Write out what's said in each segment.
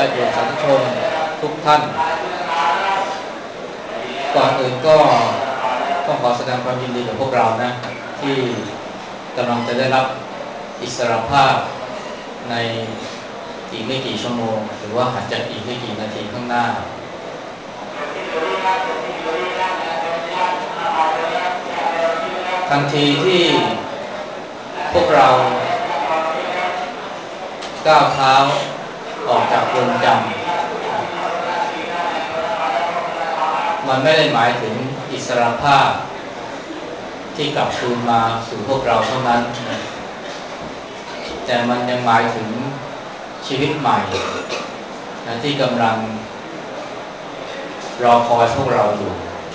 ติโยมสาธุชนทุกท่านก่อนอื่นก็ต้องขอแสดงความยินดีกับพวกเรานะที่กำลังจะได้รับอิสรภาพในอีกไม่กี่ชั่วโมงหรือว่าอาจจะอีกไม่กี่นาทีข้างหน้าทันทีที่พวกเราก้าวเท้าออกจากเรือนจำมันไม่ได้หมายถึงอิสรภาพที่กลับคืนมาสู่พวกเราเท่านั้นแต่มันยังหมายถึงชีวิตใหม่ที่กำลังรอคอยพวกเราอยู่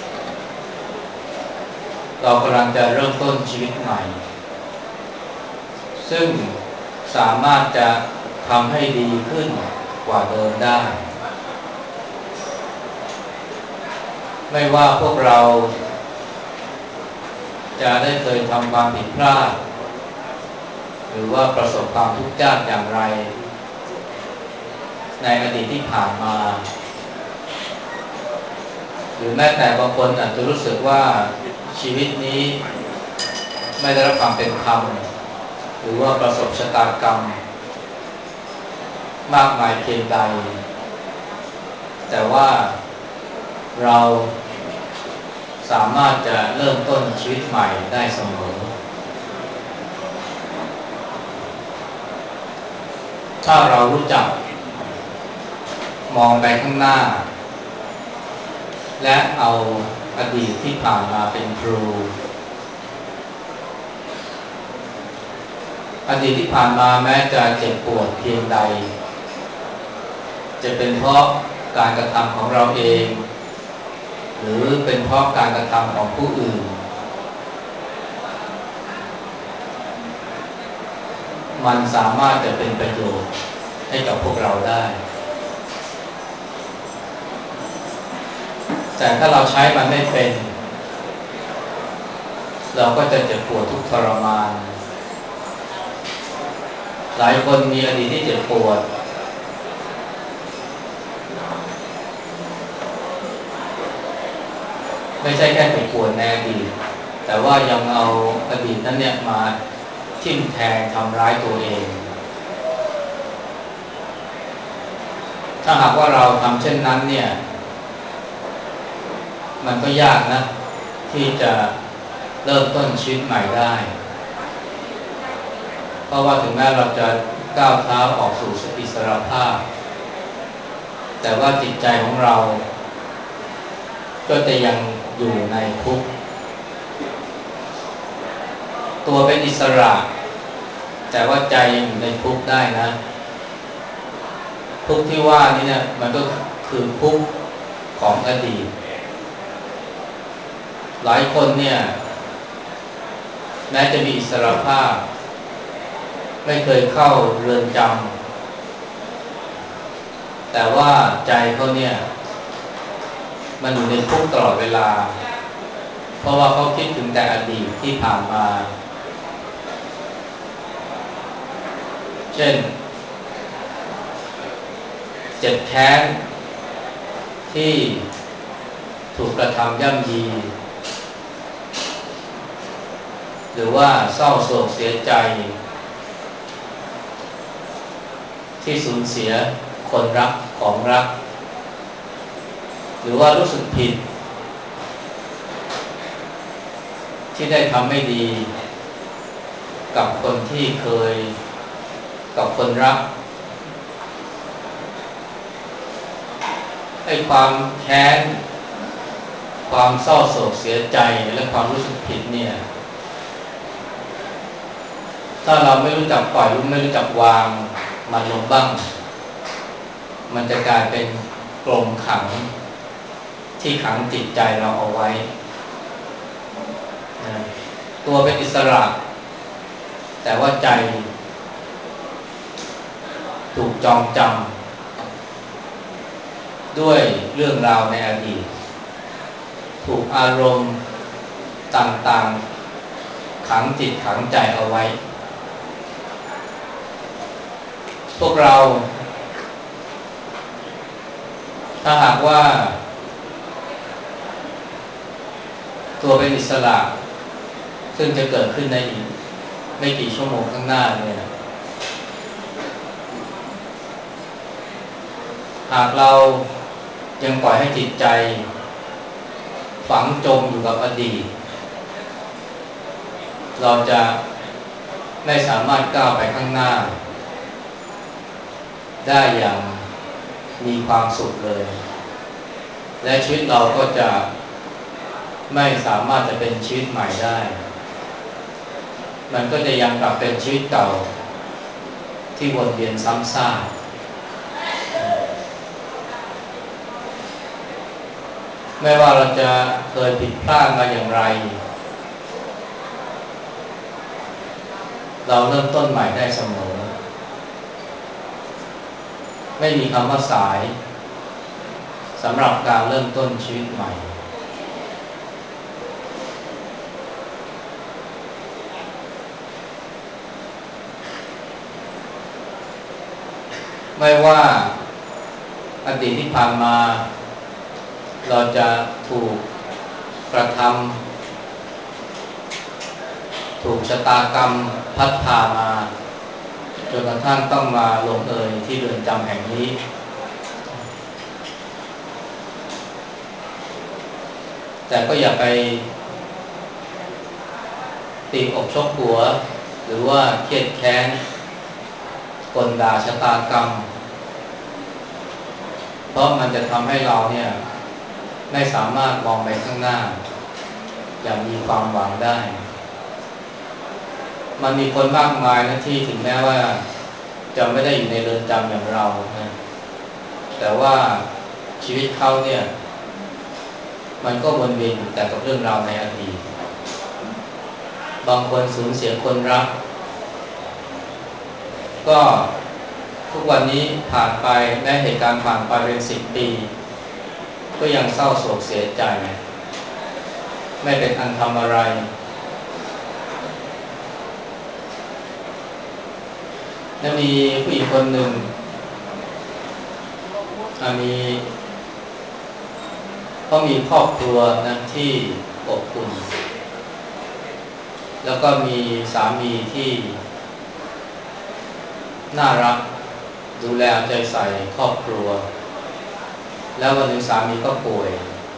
เรากำลังจะเริ่มต้นชีวิตใหม่ซึ่งสามารถจะทำให้ดีขึ้นกว่าเดิมได้ไม่ว่าพวกเราจะได้เคยทำความผิดพลาดหรือว่าประสบความทุกข์ยากอย่างไรในอดีตที่ผ่านมาหรือแม้แต่บางคนอาจจะรู้สึกว่าชีวิตนี้ไม่ได้รับความเป็นธรรมหรือว่าประสบชะตากรรมมากมายเพียงใดแต่ว่าเราสามารถจะเริ่มต้นชีวิตใหม่ได้เสมอถ้าเรารู้จักมองไปข้างหน้าและเอาอดีตที่ผ่านมาเป็นครูอดีตที่ผ่านมาแม้จะเจ็บปวดเพียงใดจะเป็นเพราะการกระทำของเราเองหรือเป็นเพราะการกระทำของผู้อื่นมันสามารถจะเป็นประโยชน์ให้กับพวกเราได้แต่ถ้าเราใช้มันไม่เป็นเราก็จะเจ็บปวดทุกข์ทรมานหลายคนมีอดีตที่เจ็บปวดไม่ใช่แค่เจ็บปวดในอดีตแต่ว่ายังเอาอดีตนั้นเนี่ยมาทิ่มแทงทำร้ายตัวเองถ้าหากว่าเราทำเช่นนั้นเนี่ยมันก็ยากนะที่จะเริ่มต้นชีวิตใหม่ได้เพราะว่าถึงแม้เราจะก้าวเท้าออกสู่อิสรภาพแต่ว่าจิตใจของเราก็จะยังอยู่ในคุกตัวเป็นอิสระแต่ว่าใจยังอยู่ในคุกได้นะคุกที่ว่านี้เนี่ยมันก็คือคุกของอดีตหลายคนเนี่ยแม้จะมีอิสรภาพไม่เคยเข้าเรือนจำแต่ว่าใจเขาเนี่ยมันอยู่ในคุกตลอดเวลาเพราะว่าเขาคิดถึงแต่อดีตที่ผ่านมาเช่นเจ็บแค้นที่ถูกกระทำย่ำยีหรือว่าเศร้าโศกเสียใจที่สูญเสียคนรักของรักหรือว่ารู้สึกผิดที่ได้ทำไม่ดีกับคนที่เคยกับคนรักให้ความแค้นความเศร้าโศกเสียใจและความรู้สึกผิดเนี่ยถ้าเราไม่รู้จักปล่อยไม่รู้จักวางมันลงบ้างมันจะกลายเป็นกรงขังที่ขังจิตใจเราเอาไว้นะตัวเป็นอิสระแต่ว่าใจถูกจองจำด้วยเรื่องราวในอดีตถูกอารมณ์ต่างๆขังจิตขังใจเอาไว้พวกเราถ้าหากว่าตัวเป็นอิสระซึ่งจะเกิดขึ้นในอีกไม่กี่ชั่วโมงข้างหน้าเนี่ยหากเรายังปล่อยให้จิตใจฝังจมอยู่กับอดีตเราจะไม่สามารถก้าวไปข้างหน้าได้อย่างมีความสุขเลยและชีวิตเราก็จะไม่สามารถจะเป็นชีวิตใหม่ได้มันก็จะยังกลับเป็นชีวิตเก่าที่วนเวียนซ้ำซากไม่ว่าเราจะเคยผิดพลาดมาอย่างไรเราเริ่มต้นใหม่ได้เสมอไม่มีคำว่าสายสำหรับการเริ่มต้นชีวิตใหม่ไม่ว่าอดีตที่ผ่านมาเราจะถูกกระทำถูกชะตากรรมพัดพามาจนกระทั่งต้องมาลงเอยที่เรือนจำแห่งนี้แต่ก็อย่าไปตีอกชกหัวหรือว่าเครียดแค้นกลด่าชะตากรรมเพราะมันจะทำให้เราเนี่ยไม่สามารถมองไปข้างหน้าอย่างมีความหวังได้มันมีคนมากมายนะที่ถึงแม้ว่าจะไม่ได้อยู่ในเรือนจำอย่างเรานะแต่ว่าชีวิตเขาเนี่ยมันก็วนเวียนอยู่แต่กับเรื่องราวในอดีตบางคนสูญเสียคนรักก็ทุกวันนี้ผ่านไปแม้เหตุการณ์ผ่านไปเป็น10 ปีก็ยังเศร้าโศกเสียใจไม่เป็นอันทำอะไรและมีผู้หญิงคนหนึ่งมีเขามีครอบครัวนะที่อบอุ่นแล้วก็มีสามีที่น่ารักดูแลเอาใจใส่ครอบครัวแล้ววันหนึ่งสามีก็ป่วย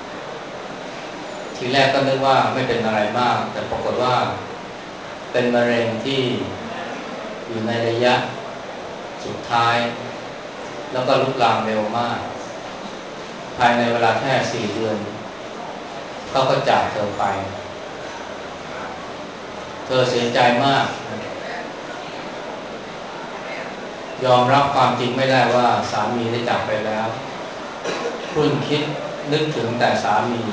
ทีแรกก็นึกว่าไม่เป็นอะไรมากแต่ปรากฏว่าเป็นมะเร็งที่อยู่ในระยะสุดท้ายแล้วก็ลุกลามเร็วมากภายในเวลาแค่4 เดือนเขาก็จากเธอไปเธอเสียใจมากยอมรับความจริงไม่ได้ว่าสามีได้จากไปแล้วครุ่นคิดนึกถึงแต่สามี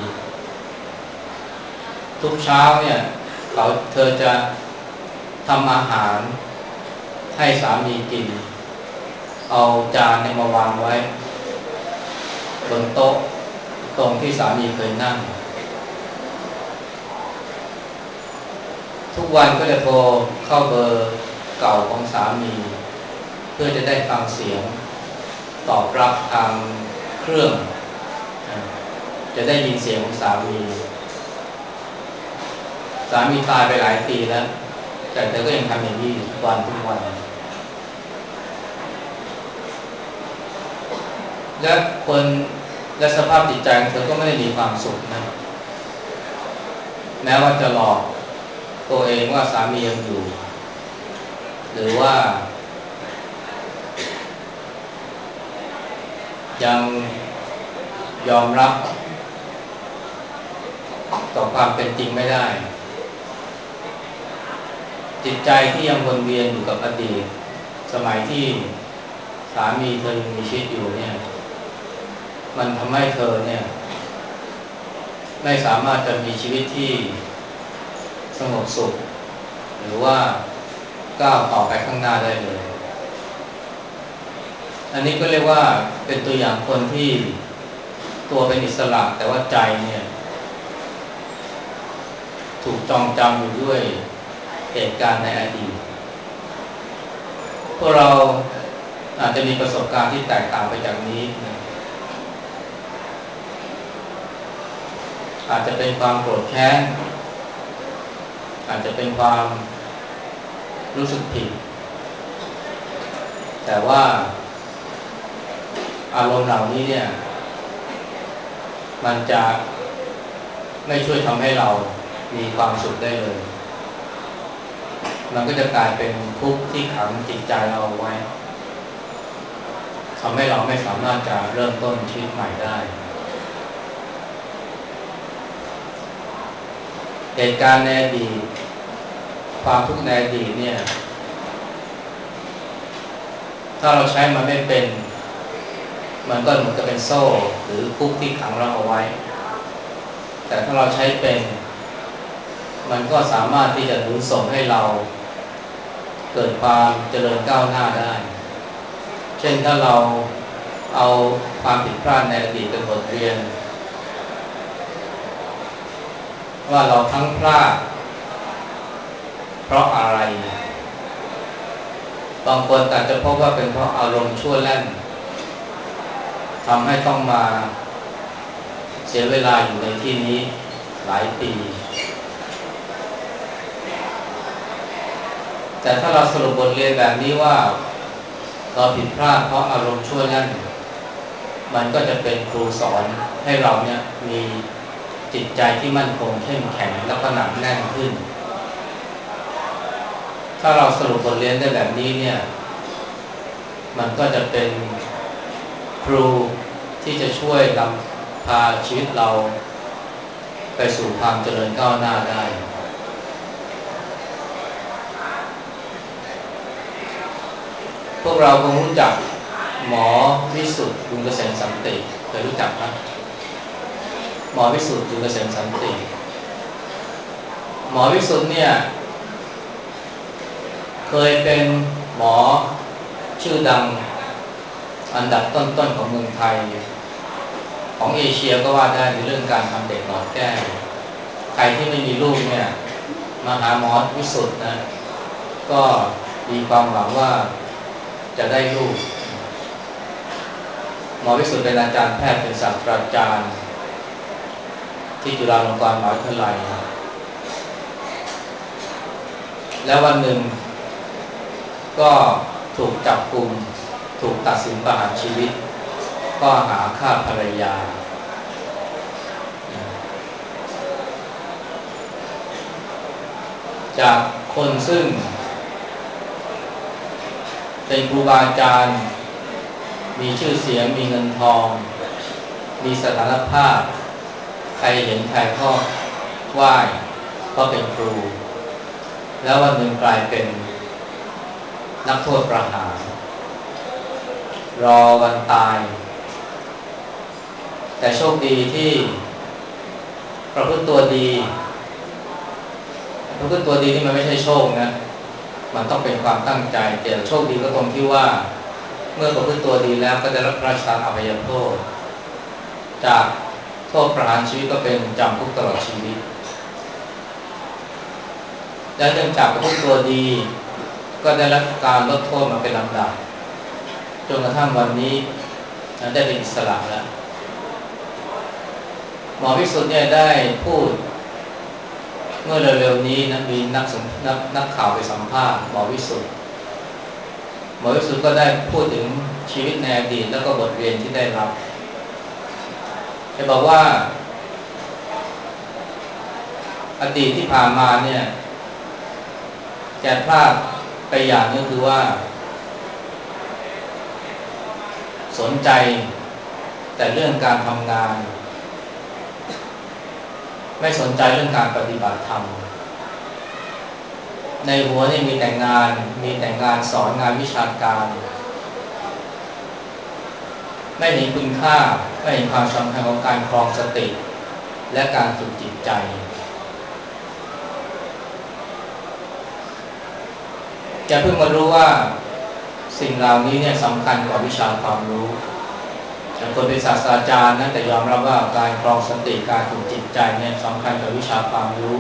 ทุกเช้าเนี่ยเธอจะทำอาหารให้สามีกินเอาจานเนี่ยมาวางไว้บนโต๊ะตรงที่สามีเคยนั่งทุกวันก็จะโทรเข้าเบอร์เก่าของสามีเพื่อจะได้ฟังเสียงตอบรับทางเครื่องจะได้ยินเสียงของสามีตายไปหลายปีแล้วแต่เธอก็ยังทำอย่างนี้ทุกวันและคนและสภาพจิตใจของเธอก็ไม่ได้มีความสุขนะแม้ว่าจะหลอกตัวเองว่าสามียังอยู่หรือว่ายังยอมรับต่อความเป็นจริงไม่ได้จิตใจที่ยังวนเวียนอยู่กับอดีตสมัยที่สามีเธอยังมีชีวิตอยู่เนี่ยมันทำให้เธอเนี่ยไม่สามารถจะมีชีวิตที่สงบสุขหรือว่าก้าวต่อไปข้างหน้าได้เลยอันนี้ก็เรียกว่าเป็นตัวอย่างคนที่ตัวเป็นอิสระแต่ว่าใจเนี่ยถูกจองจำอยู่ด้วยเหตุการณ์ในอดีตพวกเราอาจจะมีประสบการณ์ที่แตกต่างไปจากนี้นะอาจจะเป็นความโกรธแค้นอาจจะเป็นความรู้สึกผิดแต่ว่าอารมณ์เหล่านี้เนี่ยมันจะไม่ช่วยทำให้เรามีความสุขได้เลยมันก็จะกลายเป็นทุกข์ที่ขังจิตใจเราไว้ทำให้เราไม่สามารถจะเริ่มต้นชีวิตใหม่ได้เหตุการณ์ในอดีตความทุกข์ในอดีตเนี่ยถ้าเราใช้มันไม่เป็นมันก็เหมือนกับเป็นโซ่หรือคุกที่ขังเราเอาไว้แต่ถ้าเราใช้เป็นมันก็สามารถที่จะหนุนส่งให้เราเกิดความเจริญก้าวหน้าได้เช่นถ้าเราเอาความผิดพลาดในอดีตเป็นบทเรียนว่าเราทั้งพลาดเพราะอะไรบางคนอาจจะพบว่าเป็นเพราะอารมณ์ชั่วแล่นทำให้ต้องมาเสียเวลาอยู่ในที่นี้หลายปีแต่ถ้าเราสรุปบทเรียนแบบนี้ว่าเราผิดพลาดเพราะอารมณ์ชั่วแล่นมันก็จะเป็นครูสอนให้เราเนี่ยมีจิตใจที่มั่นคงเข้มแข็งและก็หนักแน่นขึ้นถ้าเราสรุปบทเรียนได้แบบนี้เนี่ยมันก็จะเป็นครูที่จะช่วยนำพาชีวิตเราไปสู่ความเจริญก้าวหน้าได้พวกเราคงรู้จักหมอวิสุทธิ์บุญเกษมสันติเคยรู้จักไหมหมอวิสุทธิ์บุญเกษมสันติหมอวิสุทธิ์เนี่ยเคยเป็นหมอชื่อดังอันดับต้นๆของเมืองไทยของเอเชียก็ว่าได้ในเรื่องการทำเด็กหลอดแก้วใครที่ไม่มีลูกเนี่ยมาหาหมอวิสุทธิ์นะก็มีความหวังว่าจะได้ลูกหมอวิสุทธิ์เป็นอาจารย์แพทย์เป็นศาสตราจารย์ที่จุฬาลงกรณ์มหาวิทยาลัยแล้ววันหนึ่งก็ถูกจับกุมถูกตัดสินประหารชีวิตข้อหาฆ่าภรรยาจากคนซึ่งเป็นครูบาอาจารย์มีชื่อเสียงมีเงินทองมีสถานภาพใครเห็นใครก็ไหว้ก็เป็นครูแล้ววันหนึ่งกลายเป็นนักโทษประหารรอวันตายแต่โชคดีที่ประพฤติตัวดีประพฤติตัวดีนี่มันไม่ใช่โชคนะมันต้องเป็นความตั้งใจแต่โชคดีก็ตรงที่ว่าเมื่อประพฤติตัวดีแล้วก็ได้รับพระราชทานอภัยโทษจากโทษประหารชีวิตก็เป็นจำคุกตลอดชีวิตและเนื่องจากประพฤติตัวดีก็ได้รับการลดโทษมาเป็นลำดับจนกระทั่งวันนี้ได้เป็นอิสระแล้วหมอวิสุทธิ์เนี่ยได้พูดเมื่อเร็วๆนี้นะมีนักข่าวไปสัมภาษณ์หมอวิสุทธิ์ก็ได้พูดถึงชีวิตในอดีตแล้วก็บทเรียนที่ได้รับแกบอกว่าอดีตที่ผ่านมาเนี่ยแกพลาดไปอย่างนึงคือว่าสนใจแต่เรื่องการทำงานไม่สนใจเรื่องการปฏิบัติธรรมในหัวนี่มีแต่งานสอนงานวิชาการไม่เห็นคุณค่าไม่เห็นความสำคัญของการครองสติและการฝึกจิตใจแกเพิ่งมารู้ว่าสิ่งเหล่านี้เนี่ยสำคัญกว่าวิชาความรู้คนเป็นศาสตราจารย์นะแต่ยอมรับว่าการครองสติการฝึกจิตใจเนี่ยสำคัญกว่าวิชาความรู้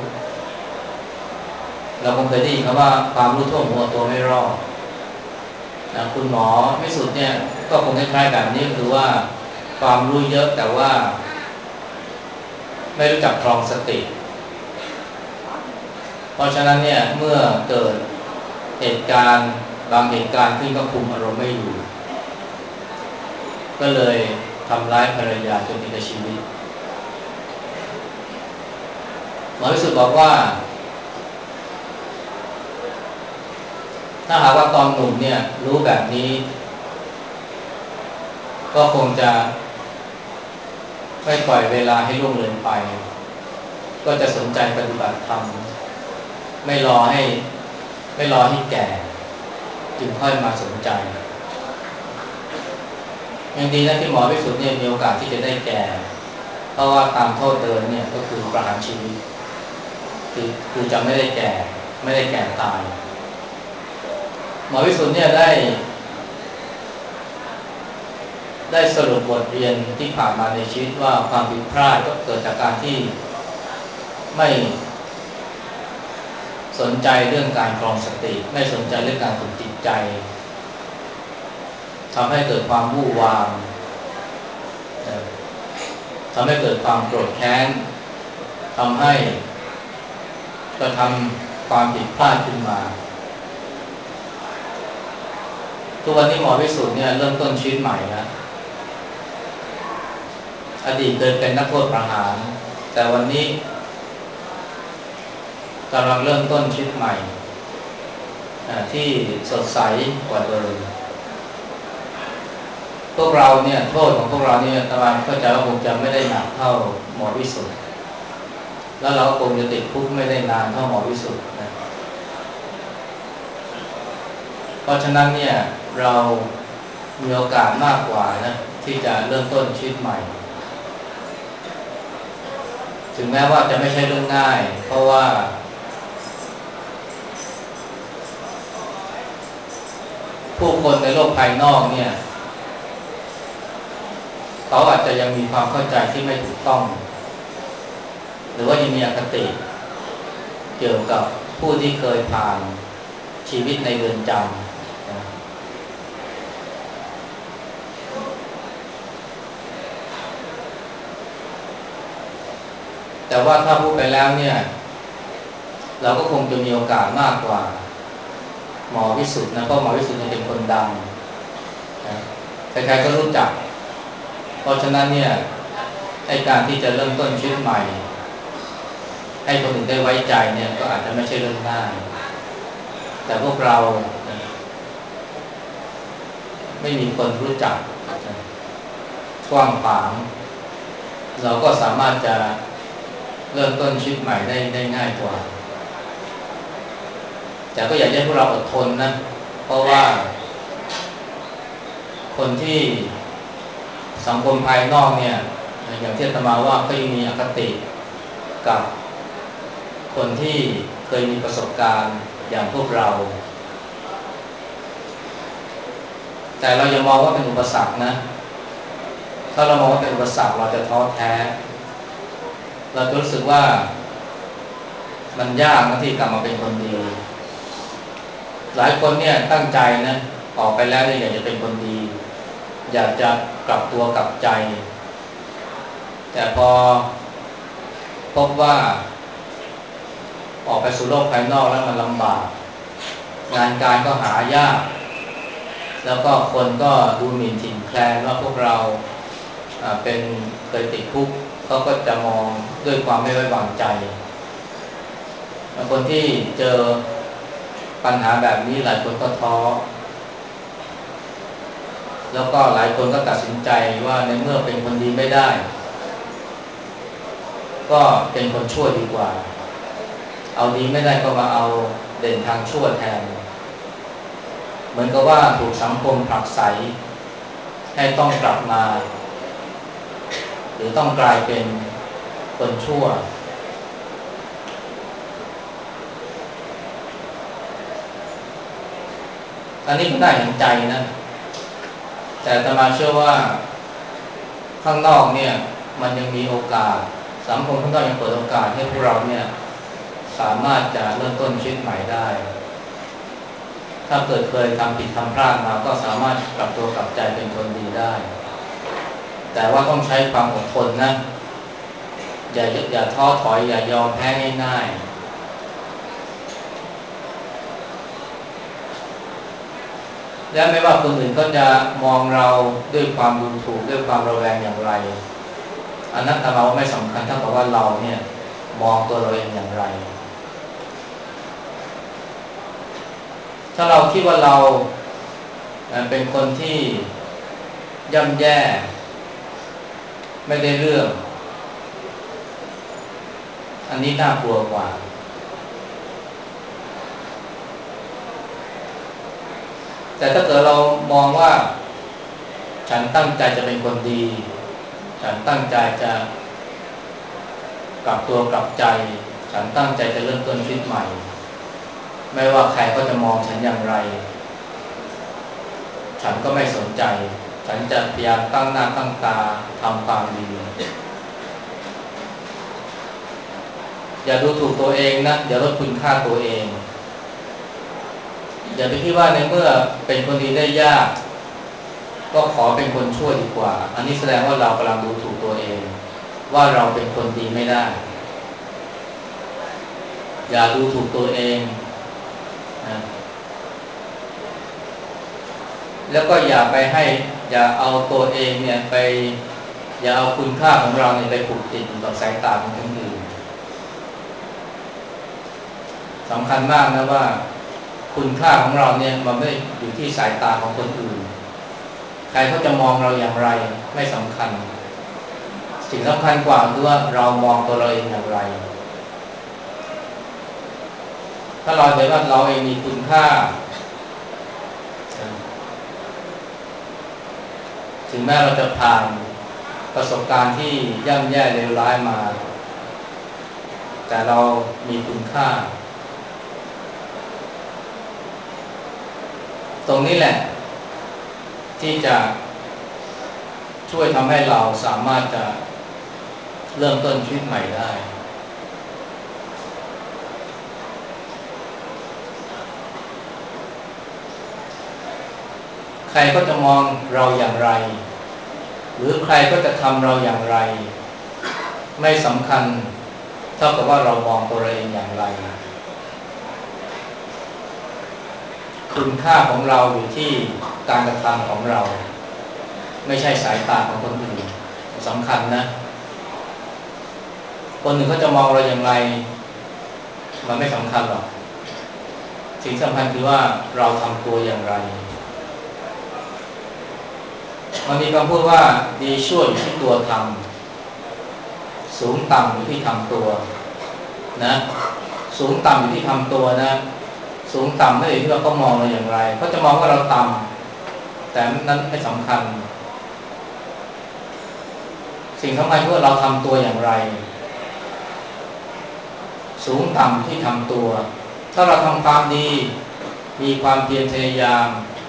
เราคงเคยได้ยินคำว่าความรู้ท่วมหัวตัวไม่รอดนะคุณหมอวิสุทธิ์เนี่ยก็คงคล้ายๆแบบนี้คือว่าความรู้เยอะแต่ว่าไม่รู้จักครองสติเพราะฉะนั้นเนี่ยเมื่อเกิดเหตุการณ์บางเหตุการณ์ขึ้นก็คุมอารมณ์ไม่อยู่ก็เลยทำร้ายภรรยาจนถึงกับชีวิตหมอวิสุทธ์บอกว่าถ้าหากว่าตอนหนุ่มเนี่ยรู้แบบนี้ก็คงจะไม่ปล่อยเวลาให้ล่วงเลยไปก็จะสนใจปฏิบัติธรรมไม่รอให้แก่จึงค่อยมาสนใจยังดีนะที่หมอวิสุทธ์เนี่ยมีโอกาสที่จะได้แก่เพราะว่าตามโทษเดิมเนี่ยก็คือประหารชีวิตคือจะไม่ได้แก่ตายหมอวิสุทธ์เนี่ยได้สรุปบทเรียนที่ผ่านมาในชีวิตว่าความผิดพลาดก็เกิดจากการที่ไม่สนใจเรื่องการครองสติไม่สนใจเรื่องการฝึกจิตใจทำให้เกิดความวู่วามทำให้เกิดความโกรธแค้นทำให้กระทำความผิดพลาดขึ้นมาทุกวันนี้หมอวิสุทธ์เนี่ยเริ่มต้นชีวิตใหม่นะอดีตเคยเป็นนักโทษประหารแต่วันนี้กำลังเริ่มต้นชีวิตใหม่ที่สดใสกว่าเดิมพวกเราเนี่ยโทษของพวกเราเนี่ยตามเข้าใจว่าคงจะไม่ได้หนักเท่าหมอวิสุทธ์แล้วเราคงจะติดคุกไม่ได้นานเท่าหมอวิสุทธ์นะเพราะฉะนั้นเนี่ยเรามีโอกาสมากกว่านะที่จะเริ่มต้นชีวิตใหม่ถึงแม้ว่าจะไม่ใช่เรื่องง่ายเพราะว่าผู้คนในโลกภายนอกเนี่ยเขาอาจจะยังมีความเข้าใจที่ไม่ถูกต้องหรือว่ายังมีอคติเกี่ยวกับผู้ที่เคยผ่านชีวิตในเรือนจำนะแต่ว่าถ้าพูดไปแล้วเนี่ยเราก็คงจะมีโอกาสมากกว่าหมอวิสุทธ์นะเพราะหมอวิสุทธ์เป็นคนดังนะใครๆก็รู้จักเพราะฉะนั้นเนี่ยให้การที่จะเริ่มต้นชีวิตใหม่ให้คนอื่นได้ไว้ใจเนี่ยก็อาจจะไม่ใช่เรื่องง่ายแต่พวกเราไม่มีคนรู้จักกว้างขวางเราก็สามารถจะเริ่มต้นชีวิตใหม่ได้ง่ายกว่าแต่ก็อยากให้พวกเราอดทนนะเพราะว่าคนที่สังคมภายนอกเนี่ยอย่างที่อาตมาว่าก็ยังมีอคติกับคนที่เคยมีประสบการณ์อย่างพวกเราแต่เราอย่ามองว่าเป็นอุปสรรคนะถ้าเรามองว่าเป็นอุปสรรคเราจะท้อแท้เราจะรู้สึกว่ามันยากนะที่กลับมาเป็นคนดีหลายคนเนี่ยตั้งใจนะออกไปแล้วเนี่ยอยากจะเป็นคนดีอยากจะกลับตัวกลับใจแต่พอพบว่าออกไปสู่โลกภายนอกแล้วมันลำบากงานการก็หายากแล้วก็คนก็ดูหมิ่นถิ่นแคลนว่าพวกเราเป็นเคยติดคุกเขาก็จะมองด้วยความไม่ไว้วางใจคนที่เจอปัญหาแบบนี้หลายคนก็ท้อแล้วก็หลายคนก็ตัดสินใจว่าในเมื่อเป็นคนดีไม่ได้ก็เป็นคนชั่วดีกว่าเอาดีไม่ได้ก็มาเอาเด่นทางชั่วแทนเหมือนกับว่าถูกสังคมผลักไสให้ต้องกลับมาหรือต้องกลายเป็นคนชั่วอันนี้ก็ได้เห็นใจนะแต่อาตมาเชื่อว่าข้างนอกเนี่ยมันยังมีโอกาสสังคมข้างนอกยังเปิดโอกาสให้พวกเราเนี่ยสามารถจะเริ่มต้นชีวิตใหม่ได้ถ้าเกิดเคยทำผิดทำพลาดมาก็สามารถกลับตัวกลับใจเป็นคนดีได้แต่ว่าต้องใช้ความอดทนนะอย่าท้อถอยอย่ายอมแพ้ง่ายๆและไม่ว่าคนอื่นเขาจะมองเราด้วยความดูถูกด้วยความระแวงอย่างไรอันนั้นแต่เราไม่สำคัญเท่ากับว่าเราเนี่ยมองตัวเราเองอย่างไรถ้าเราคิดว่าเราเป็นคนที่ย่ำแย่ไม่ได้เรื่องอันนี้น่ากลัวกว่าแต่ถ้าเกิดเรามองว่าฉันตั้งใจจะเป็นคนดีฉันตั้งใจจะกลับตัวกลับใจฉันตั้งใจจะเริ่มต้นชีวิตใหม่ไม่ว่าใครก็จะมองฉันอย่างไรฉันก็ไม่สนใจฉันจะพยายามตั้งหน้าตั้งตาทำความดีอย่าดูถูกตัวเองนะอย่าลดคุณค่าตัวเองอย่าไปคิดว่าในเมื่อเป็นคนดีได้ยากก็ขอเป็นคนชั่วดีกว่าอันนี้แสดงว่าเรากำลังดูถูกตัวเองว่าเราเป็นคนดีไม่ได้อย่าดูถูกตัวเองนะแล้วก็อย่าเอาตัวเองเนี่ยไปอย่าเอาคุณค่าของเราเนี่ยไปผูกติดกับสายตาของคนอื่นสำคัญมากนะว่าคุณค่าของเราเนี่ยมันไม่อยู่ที่สายตาของคนอื่นใครเขาจะมองเราอย่างไรไม่สำคัญสิ่งสำคัญกว่าคือว่าเรามองตัวเราเองอย่างไรถ้าเราเห็นว่าเราเองมีคุณค่าถึงแม้เราจะผ่านประสบการณ์ที่ย่ำแย่เลวร้ายมาแต่เรามีคุณค่าตรงนี้แหละที่จะช่วยทำให้เราสามารถจะเริ่มต้นชีวิตใหม่ได้ใครก็จะมองเราอย่างไรหรือใครก็จะทำเราอย่างไรไม่สำคัญเท่ากับว่าเรามองตัวเราเองอย่างไรคุณค่าของเราอยู่ที่การกระทำของเราไม่ใช่สายตาของคนอื่นสำคัญนะคนอื่นเขาจะมองเราอย่างไรมันไม่สำคัญหรอกสิ่งสำคัญคือว่าเราทำตัวอย่างไรมันมีคำพูดว่าดีชั่วอยู่ที่ตัวทำสูงต่ำอยู่ที่ทำตัวนะสูงต่ำอยู่ที่ทำตัวนะสูงต่ำไม่ได้ที่ว่าเขามองเราอย่างไรเขาจะมองว่าเราต่ำแต่นั้นไม่สำคัญสิ่งสำคัญคือว่าเราทำตัวอย่างไรสูงต่ำที่ทำตัวถ้าเราทำความดีมีความเพียรพยายาม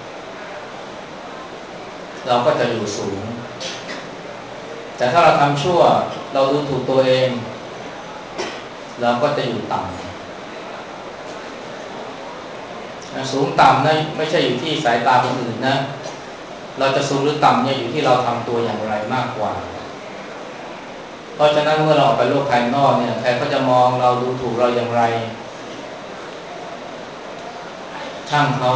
เราก็จะอยู่สูงแต่ถ้าเราทำชั่วเราดูถูกตัวเองเราก็จะอยู่ต่ำสูงต่ำนะไม่ใช่อยู่ที่สายตาคนอื่นนะเราจะสูงหรือต่ำเนี่ยอยู่ที่เราทำตัวอย่างไรมากกว่าเพราะฉะนั้นเมื่อเราออกไปโลกภายนอกเนี่ยใครก็จะมองเราดูถูกเราอย่างไรช่างเขา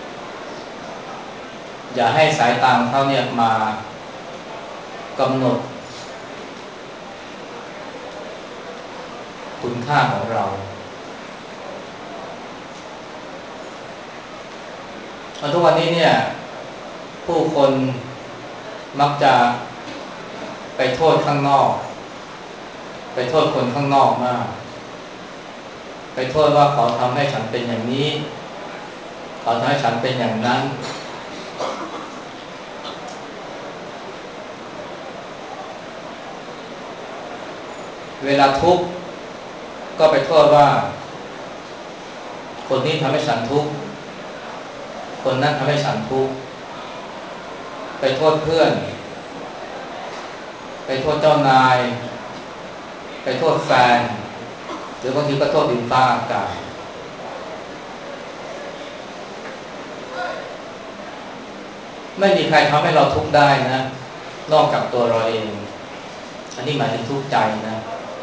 อย่าให้สายตาของเขาเนี่ยมากำหนดคุณค่าของเราทุกวันนี้เนี่ยผู้คนมักจะไปโทษข้างนอกไปโทษคนข้างนอกมากไปโทษว่าเขาทำให้ฉันเป็นอย่างนี้เขาทำให้ฉันเป็นอย่างนั้นเวลาทุกข์ก็ไปโทษว่าคนนี้ทำให้ฉันทุกข์คนนั้นทำให้ฉันทุกข์ไปโทษเพื่อนไปโทษเจ้านายไปโทษแฟนหรือบางทีก็โทษดินฟ้าอากาศไม่มีใครทำให้เราทุกข์ได้นะนอกจากตัวเราเองอันนี้หมายถึงทุกข์ใจนะ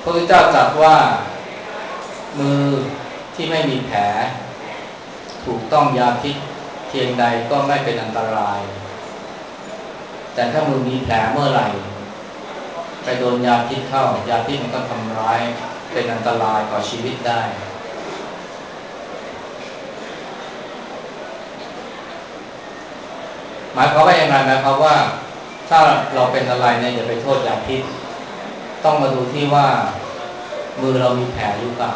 พระพุทธเจ้าตรัสว่ามือที่ไม่มีแผลถูกต้องยาพิษเพียงใดก็ไม่เป็นอันตรายแต่ถ้ามือมีแผลเมื่อไหร่ไปโดนยาพิษเข้ายาพิษมันก็ทำร้ายเป็นอันตรายต่อชีวิตได้หมายความว่าอย่างไรหมายความว่าถ้าเราเป็นอะไรเนี่ยอย่าไปโทษยาพิษต้องมาดูที่ว่ามือเรามีแผลหรือเปล่า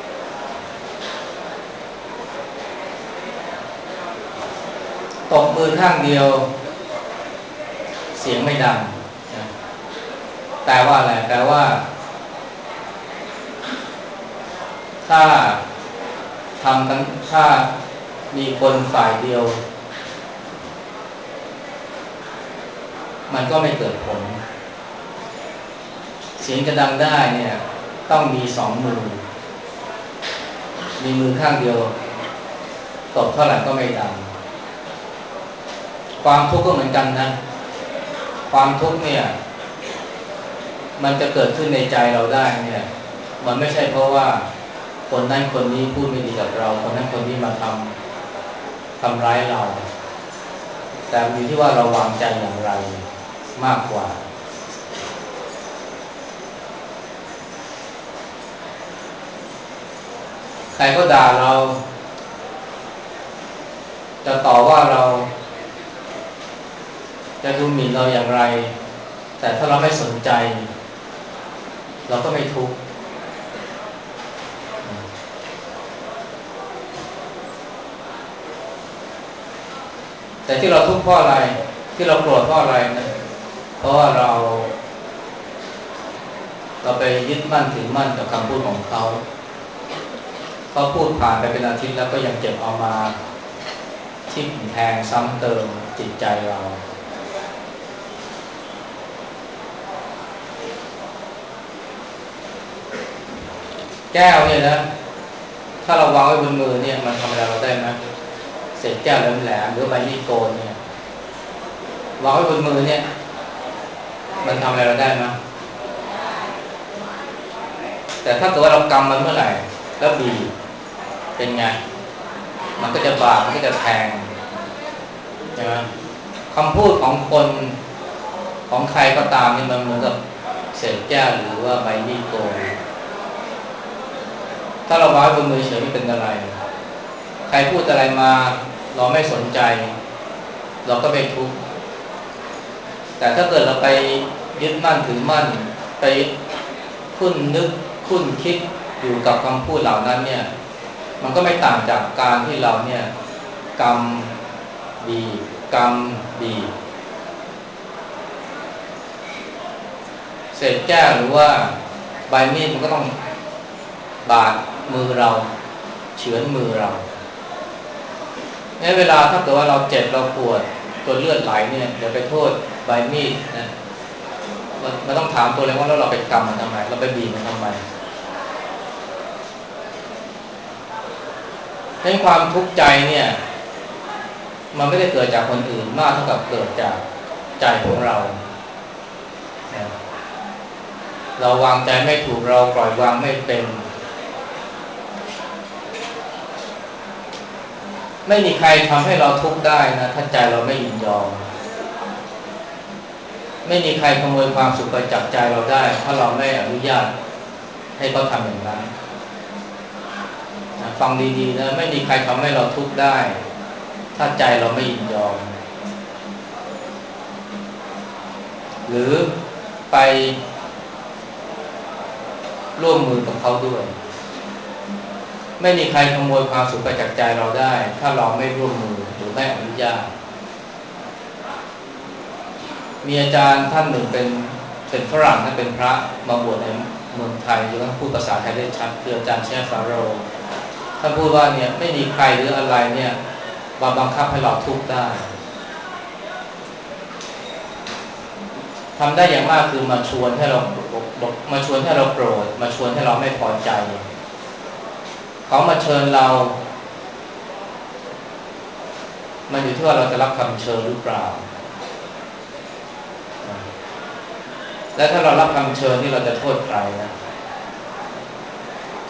ตบมือข้างเดียวเสียงไม่ดังนะแปลว่าอะไรแปลว่าถ้าทำกันถ้ามีคนฝ่ายเดียวมันก็ไม่เกิดผลเสียงจะดังได้เนี่ยต้องมีสองมือมีมือข้างเดียวตบเท่าไหร่ก็ไม่ดังความทุกข์ก็เหมือนกันนะความทุกข์เนี่ยมันจะเกิดขึ้นในใจเราได้เนี่ยมันไม่ใช่เพราะว่าคนนั้นคนนี้พูดไม่ดีกับเราคนนั้นคนนี้มาทำร้ายเราแต่อยู่ที่ว่าเราวางใจอย่างไรมากกว่าใครก็ด่าเราจะต่อว่าเราจะดูหมิ่นเราอย่างไรแต่ถ้าเราไม่สนใจเราก็ไม่ทุกข์แต่ที่เราทุกข์เพราะอะไรที่เราโกรธเพราะอะไรนะเพราะว่าเราไปยึดมั่นถือมั่นกับคำพูดของเขาพูดผ่านไปเป็นอาทิตย์แล้วก็ยังเก็บเอามาทิ่มแทงซ้ำเติมจิตใจเราแก้วเนี่ยนะถ้าเราวางไว้บนมือเนี่ยมันทำอะไรเราได้ไหมเศษแก้วแหลมๆหรือใบมีดโกนเนี่ยวางไว้บนมือเนี่ยมันทำอะไรเราได้ไหมแต่ถ้าเกิดว่าเรากำมันเมื่อไหร่แล้วบีบเป็นไงมันก็จะบาดมันก็จะแทงใช่ไหมคำพูดของคนของใครก็ตามนี่มันเหมือนกับเศษแก้วหรือว่าใบมีดโกนถ้าเราวางบนมือเฉยไม่เป็นอะไรใครพูดอะไรมาเราไม่สนใจเราก็ไม่ทุกข์แต่ถ้าเกิดเราไปยึดมั่นถือมั่นไปคุ้นนึกคุ้นคิดอยู่กับคำพูดเหล่านั้นเนี่ยมันก็ไม่ต่างจากการที่เราเนี่ยกำบีบกำบีบเศษแก้วหรือว่าใบมีดมันก็ต้องบาดมือเราเฉือนมือเราเนี่ยเวลาถ้าเกิดว่าเราเจ็บเราปวดตัวเลือดไหลเนี่ยอย่าไปโทษใบมีดนะมันต้องถามตัวเองว่าแล้วเราไปกำมันทำไมเราไปบีบมันทำไมให้ความทุกข์ใจเนี่ยมันไม่ได้เกิดจากคนอื่นมากเท่ากับเกิดจากใจของเราเราวางใจไม่ถูกเราปล่อยวางไม่เป็นไม่มีใครทำให้เราทุกข์ได้นะถ้าใจเราไม่ยินยอมไม่มีใครขโมยความสุขไปจากใจเราได้ถ้าเราไม่อนุญาตให้เขาทำอย่างนั้นฟังดีๆนะไม่มีใครทำให้เราทุกข์ได้ถ้าใจเราไม่ยินยอมหรือไปร่วมมือกับเขาด้วยไม่มีใครขโมยความสุขไปจากใจเราได้ถ้าเราไม่ร่วมมือหรือไม่อนุญาตมีอาจารย์ท่านหนึ่งเป็นฝรั่งท่านเป็นพระมาบวชในเมืองไทยจนท่านพูดภาษาไทยได้ชัดคืออาจารย์แช่ฟาโรห์ท่านพูดว่าเนี่ยไม่มีใครหรืออะไรเนี่ยมาบังคับให้เราทุกข์ได้ทำได้อย่างมากคือมาชวนให้เรามาชวนให้เราโกรธมาชวนให้เราไม่พอใจเขามาเชิญเรามันอยู่ที่ว่าเราจะรับคำเชิญหรือเปล่าและถ้าเรารับคำเชิญนี่เราจะโทษใครนะ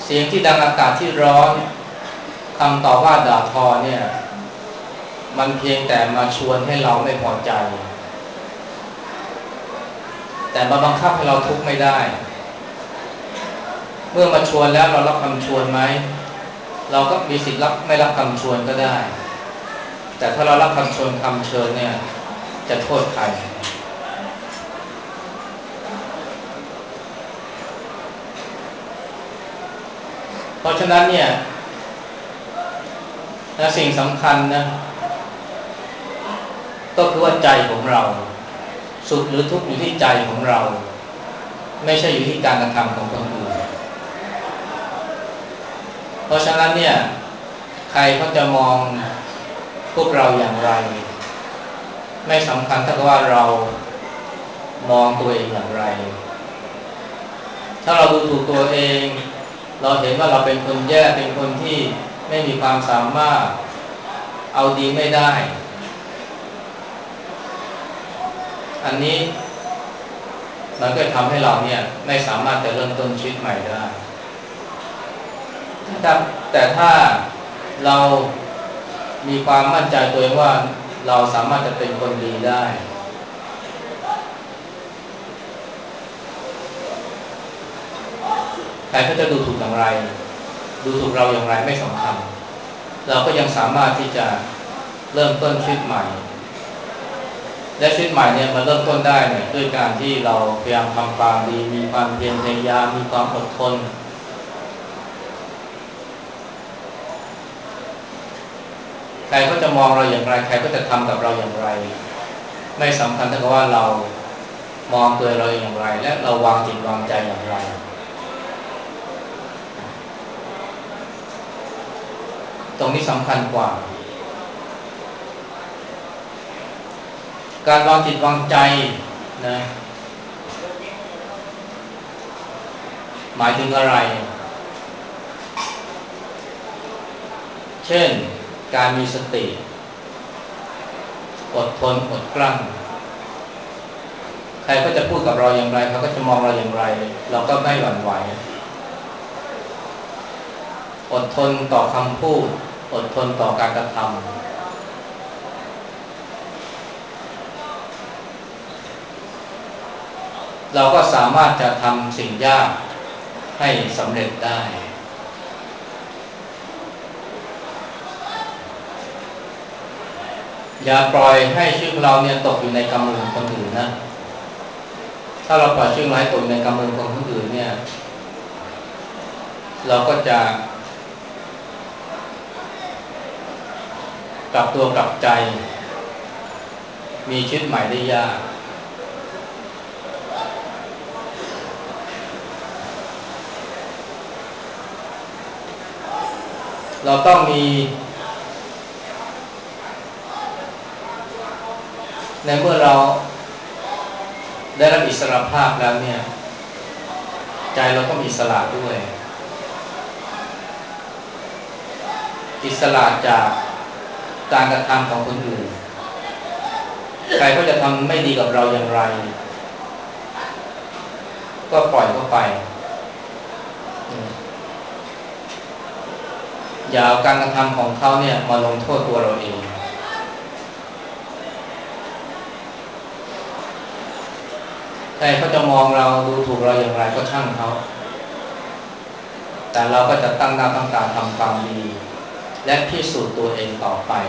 เสียงที่ดังอากาศที่ร้อนคำต่อว่าด่าทอเนี่ยมันเพียงแต่มาชวนให้เราไม่พอใจแต่มาบังคับให้เราทุกข์ไม่ได้เมื่อมาชวนแล้วเรารับคำชวนไหมเราก็มีสิทธิ์รับไม่รับคำชวนก็ได้แต่ถ้าเรารับคำชวนคำเชิญเนี่ยจะโทษใครเพราะฉะนั้นเนี่ยสิ่งสำคัญนะก็คือว่าใจของเราสุขหรือทุกข์อยู่ที่ใจของเราไม่ใช่อยู่ที่การกระทำของคนอื่นเพราะฉะนั้นเนี่ยใครเขาจะมองพวกเราอย่างไรไม่สำคัญเท่ากับว่าเรามองตัวเองอย่างไรถ้าเราดูถูกตัวเองเราเห็นว่าเราเป็นคนแย่เป็นคนที่ไม่มีความสามารถเอาดีไม่ได้อันนี้มันก็ทำให้เราเนี่ยไม่สามารถจะเริ่มต้นชีวิตใหม่ได้แต่ถ้าเรามีความมั่นใจตัวเองว่าเราสามารถจะเป็นคนดีได้ใครก็จะดูถูกอย่างไรดูถูกเราอย่างไรไม่สำคัญเราก็ยังสามารถที่จะเริ่มต้นชีวิตใหม่และชีวิตใหม่เนี่ยมันเริ่มต้นได้เนี่ยด้วยการที่เราพยายามทำความดีมีความเพียรพยายามมีความอดทนใครก็จะมองเราอย่างไรใครก็จะทำกับเราอย่างไรไม่สำคัญเท่ากับว่าเรามองตัวเราอย่างไรและเราวางจิตวางใจอย่างไรตรงนี้สำคัญกว่าการวางจิตวางใจนะหมายถึงอะไรเช่นการมีสติอดทนอดกลั้นใครก็จะพูดกับเราอย่างไรเขาก็จะมองเราอย่างไรเราก็ไม่หวั่นไหวอดทนต่อคำพูดอดทนต่อการกระทำเราก็สามารถจะทำสิ่งยากให้สำเร็จได้อย่าปล่อยให้ชีวิตเราเนี่ยตกอยู่ในกำมือคนอื่นนะถ้าเราปล่อยชีวิตเราให้ตกในกำมือของคนอื่นเนี่ยเราก็จะกลับตัวกลับใจมีชีวิตใหม่ได้ยากเราต้องมีในเมื่อเราได้รับอิสรภาพแล้วเนี่ยใจเราต้องอิสระด้วยอิสระจากการกระทำของคนอื่นใครก็จะทำไม่ดีกับเราอย่างไรก็ปล่อยเข้าไปอย่าเอาการกระทำของเขาเนี่ยมาลงโทษตัวเราเองใครเขาจะมองเราดูถูกเราอย่างไรก็ช่างเขาแต่เราก็จะตั้งหน้าตั้งตาทำความดีและพิสูจน์ตัวเองต่อไป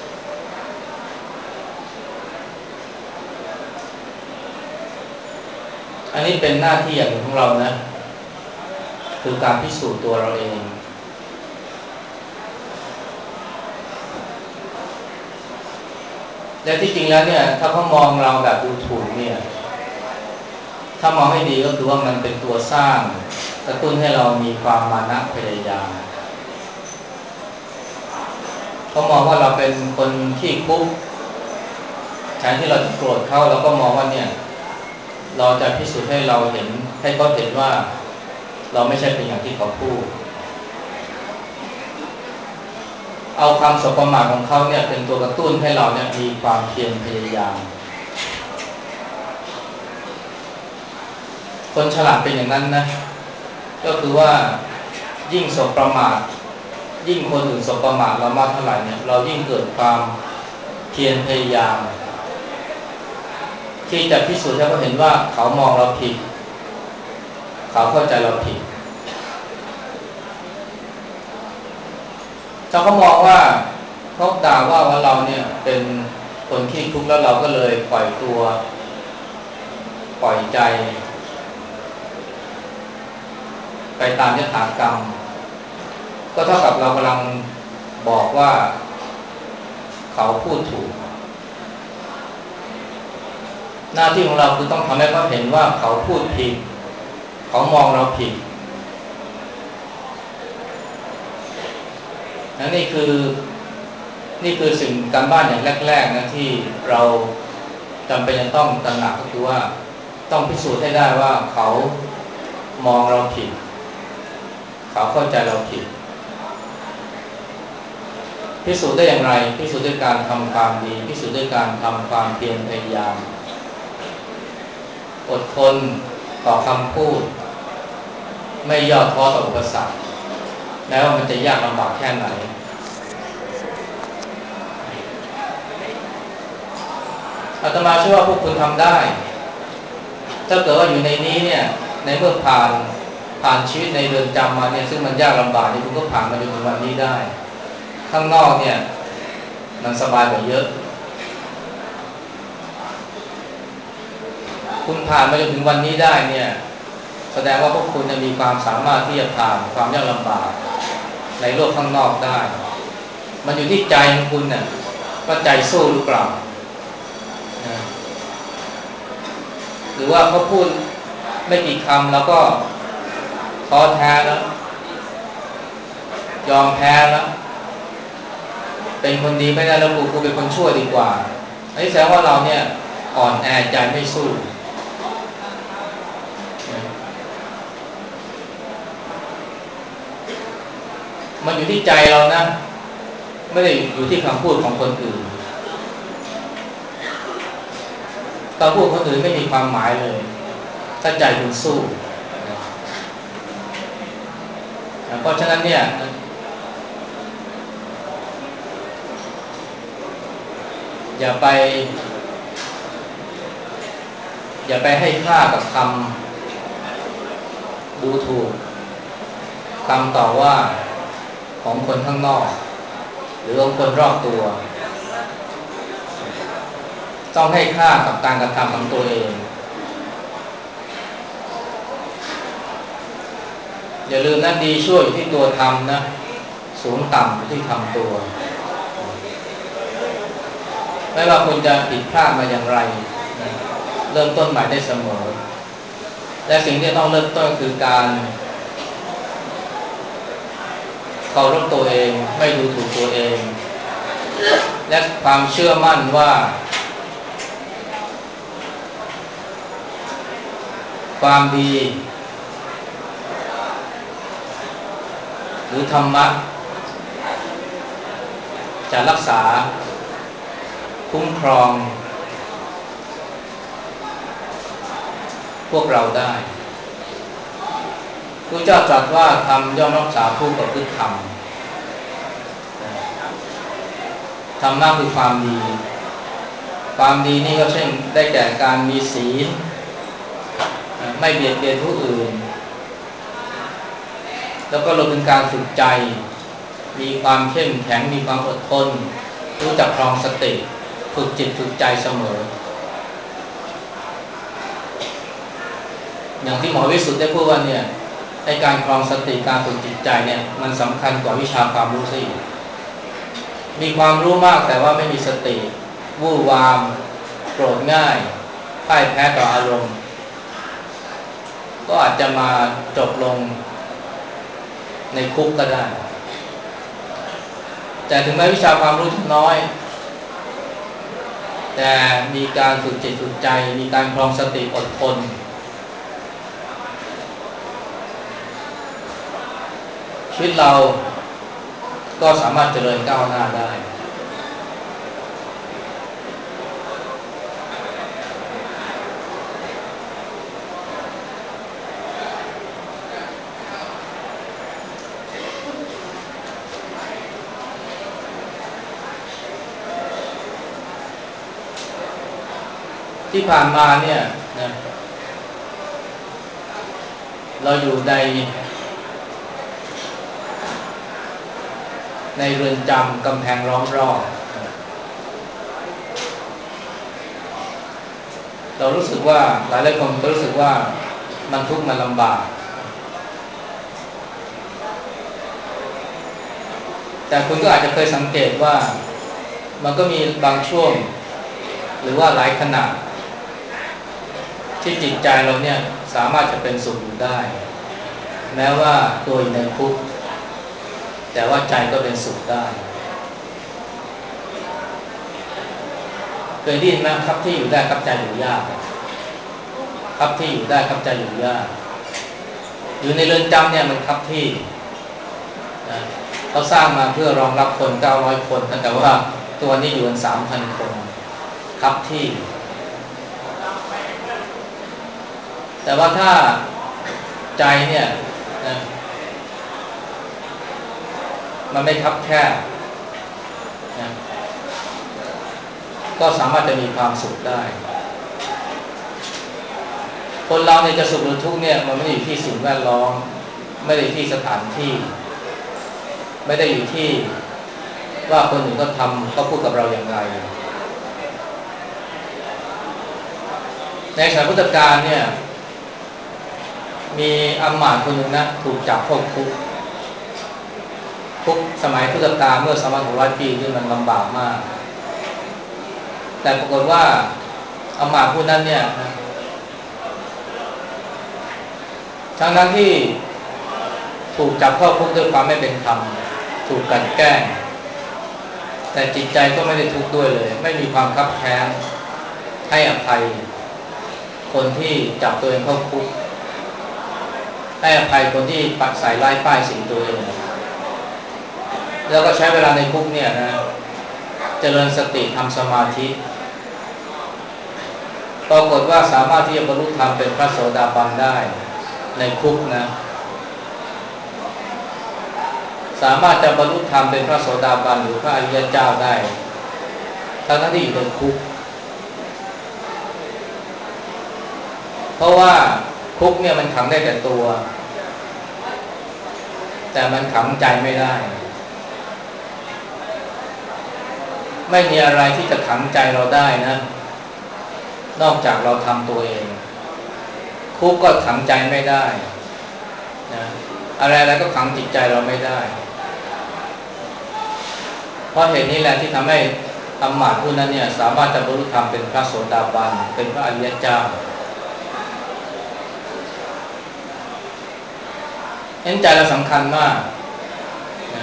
อันนี้เป็นหน้าที่อย่างหนึ่งของเรานะคือการพิสูจน์ตัวเราเองและที่จริงแล้วเนี่ยถ้าเขามองเราแบบดูถูกเนี่ยถ้ามองให้ดีก็คือว่ามันเป็นตัวสร้างกระตุ้นให้เรามีความมานะพยายามเขามองว่าเราเป็นคนขี้คุกแทนที่เราจะโกรธเขาเราก็มองว่าเนี่ยเราจะพิสูจน์ให้เราเห็นให้เขาเห็นว่าเราไม่ใช่เป็นอย่างที่เขาพูดเอาความสบประมาทของเขาเนี่ยเป็นตัวกระตุ้นให้เราเนี่ยมีความเพียรพยายามคนฉลาดเป็นอย่างนั้นนะก็คือว่ายิ่งสบประมาทยิ่งคนอื่นสบประมาทเรามากเท่าไหร่เนี่ยเรายิ่งเกิดความเพียรพยายามที่จะพิสูจน์ให้เขาเห็นว่าเขามองเราผิดเขาเข้าใจเราผิดถ้าเขามองว่าเขาด่าว่าเราเนี่ยเป็นคนขี้ทุกข์แล้วเราก็เลยปล่อยตัวปล่อยใจไปตามยถากรรมก็เท่ากับเรากำลังบอกว่าเขาพูดถูกหน้าที่ของเราคือต้องทำให้เขาเห็นว่าเขาพูดผิดเขามองเราผิดนี่คือสิ่งการบ้านอย่างแรกๆนะที่เราจำเป็นจะต้องตระหนักก็คือว่าต้องพิสูจน์ให้ได้ว่าเขามองเราผิดเขาเข้าใจเราผิดพิสูจน์ได้อย่างไรพิสูจน์ด้วยการทำความดีพิสูจน์ด้วยการทำความเพียรพยายามอดทนต่อคำพูดไม่ย่อท้อต่ออุปสรรคแม้ว่ามันจะยากลำบากแค่ไหนอาตมาเชื่อว่าพวกคุณทำได้ถ้าเกิดว่าอยู่ในนี้เนี่ยในเมื่อผ่านชีวิตในเรือนจำมาเนี่ยซึ่งมันยากลำบากนี่คุณก็ผ่านมาจนถึงวันนี้ได้ข้างนอกเนี่ยมันสบายกว่าเยอะคุณผ่านมาจนถึงวันนี้ได้เนี่ยแสดงว่าพวกคุณจะมีความสามารถที่จะผ่านความยากลำบากในโลกข้างนอกได้มันอยู่ที่ใจของคุณเนี่ยว่าใจสู้หรือเปล่าหรือว่าเขาพูดไม่กี่คำแล้วก็ท้อแท้แล้วยอมแพ้แล้วเป็นคนดีไม่ได้แล้วกูเป็นคนชั่วดีกว่าอันนี้แสดงว่าเราเนี่ยอ่อนแอใจไม่สู้มันอยู่ที่ใจเรานะไม่ได้อยู่ที่คำพูดของคนอื่นคำพูดของคนอื่นไม่มีความหมายเลยถ้าใจคุณสู้เพราะฉะนั้นเนี่ยอย่าไปให้ค่ากับคำดูถูกคำต่อว่าของคนข้างนอกหรือของคนรอบตัวต้องให้ค่ากับการกระทำของตัวเองอย่าลืมนะดีชั่วอยู่ที่ตัวทำนะสูงต่ำอยู่ที่ทำตัวไม่ว่าคุณจะผิดพลาดมาอย่างไรนะเริ่มต้นใหม่ได้เสมอและสิ่งที่ต้องเริ่มต้นคือการเคารพตัวเองไม่ดูถูกตัวเองและความเชื่อมั่นว่าความดีหรือธรรมะจะรักษาคุ้มครองพวกเราได้พระเจ้าตรัสว่าธรรมย่อมรักษาผู้ประพฤติธรรมธรรมะคือความดีความดีนี่ก็เช่นได้แก่การมีศีลไม่เบียดเบียนผู้อื่นแล้วก็รวมถึงการฝึกใจมีความเข้มแข็งมีความอดทนรู้จักครองสติฝึกจิตฝึกใจเสมออย่างที่หมอวิสุทธิ์ได้พูดว่าเนี่ยในการครองสติการฝึกจิตใจเนี่ยมันสำคัญกว่าวิชาความรู้สิมีความรู้มากแต่ว่าไม่มีสติวู่วามโกรธง่ายพ่ายแพ้ต่ออารมณ์ก็อาจจะมาจบลงในคุกก็ได้แต่ถึงแม้วิชาความรู้น้อยแต่มีการฝึกจิตฝึกใจมีการครองสติอดทนชีวิตเราก็สามารถเจริญก้าวหน้าได้ที่ผ่านมาเนี่ยนะเราอยู่ในเรือนจำกำแพงล้อมรอบเรารู้สึกว่าหลายคนก็รู้สึกว่ามันทุกข์มันลำบากแต่คุณก็อาจจะเคยสังเกตว่ามันก็มีบางช่วงหรือว่าหลายขณะที่จิตใจเราเนี่ยสามารถจะเป็นสุขอยู่ได้แม้ว่าตัวอยู่ในคุกแต่ว่าใจก็เป็นสุขได้เคยได้ยินไหมครับที่อยู่ได้ครับใจอยู่ยากครับที่อยู่ได้ครับใจอยู่ยากอยู่ในเรือนจำเนี่ยมันครับที่นะเขาสร้างมาเพื่อรองรับคน900คนแต่ว่าตัวนี้อยู่กัน 3,000 คนครับที่แต่ว่าถ้าใจเนี่ยนะมันไม่คับแคบนะก็สามารถจะมีความสุขได้คนเราเนี่ยจะสุขหรือทุกข์เนี่ยมันไม่ได้อยู่ที่สิ่งแวดล้อมไม่ได้ที่สถานที่ไม่ได้อยู่ที่ว่าคนอื่นก็ทำก็พูดกับเราอย่างไรในสมัยพุทธกาลเนี่ยมีอำมาตย์คนหนึ่งนะถูกจับเข้าคุกสมัยพุทธกาลเมื่อ2,600 ปีที่มันลำบากมากแต่ปรากฏว่าอำมาตย์ผู้นั้นเนี่ยทั้งที่ถูกจับเข้าคุกด้วยความไม่เป็นธรรมถูกกลั่นแกล้งแต่จิตใจก็ไม่ได้ทุกข์ด้วยเลยไม่มีความคับแค้นให้อภัยคนที่จับตัวเองเข้าคุกให้อภัยคนที่ปักใส่ร้ายป้ายสีตัวเองแล้วก็ใช้เวลาในคุกเนี่ยนะเจริญสติทำสมาธิปรากฏว่าสามารถที่จะบรรลุธรรมเป็นพระโสดาบันได้ในคุกนะสามารถจะบรรลุธรรมเป็นพระโสดาบันหรือพระอริยเจ้าได้ทั้งที่อยู่ในคุกเพราะว่าคุกเนี่ยมันขังได้แต่ตัวแต่มันขังใจไม่ได้ไม่มีอะไรที่จะขังใจเราได้นะนอกจากเราทำตัวเองคุกก็ขังใจไม่ได้นะอะไรก็ขังจิตใจเราไม่ได้เพราะเหตุนี้แหละที่ทำให้อำมาตย์ผู้นั้นเนี่ยสามารถจะบรรลุธรรมเป็นพระโสดาบันเป็นพระอริยเจ้าเห็นใจเราสำคัญมากนะ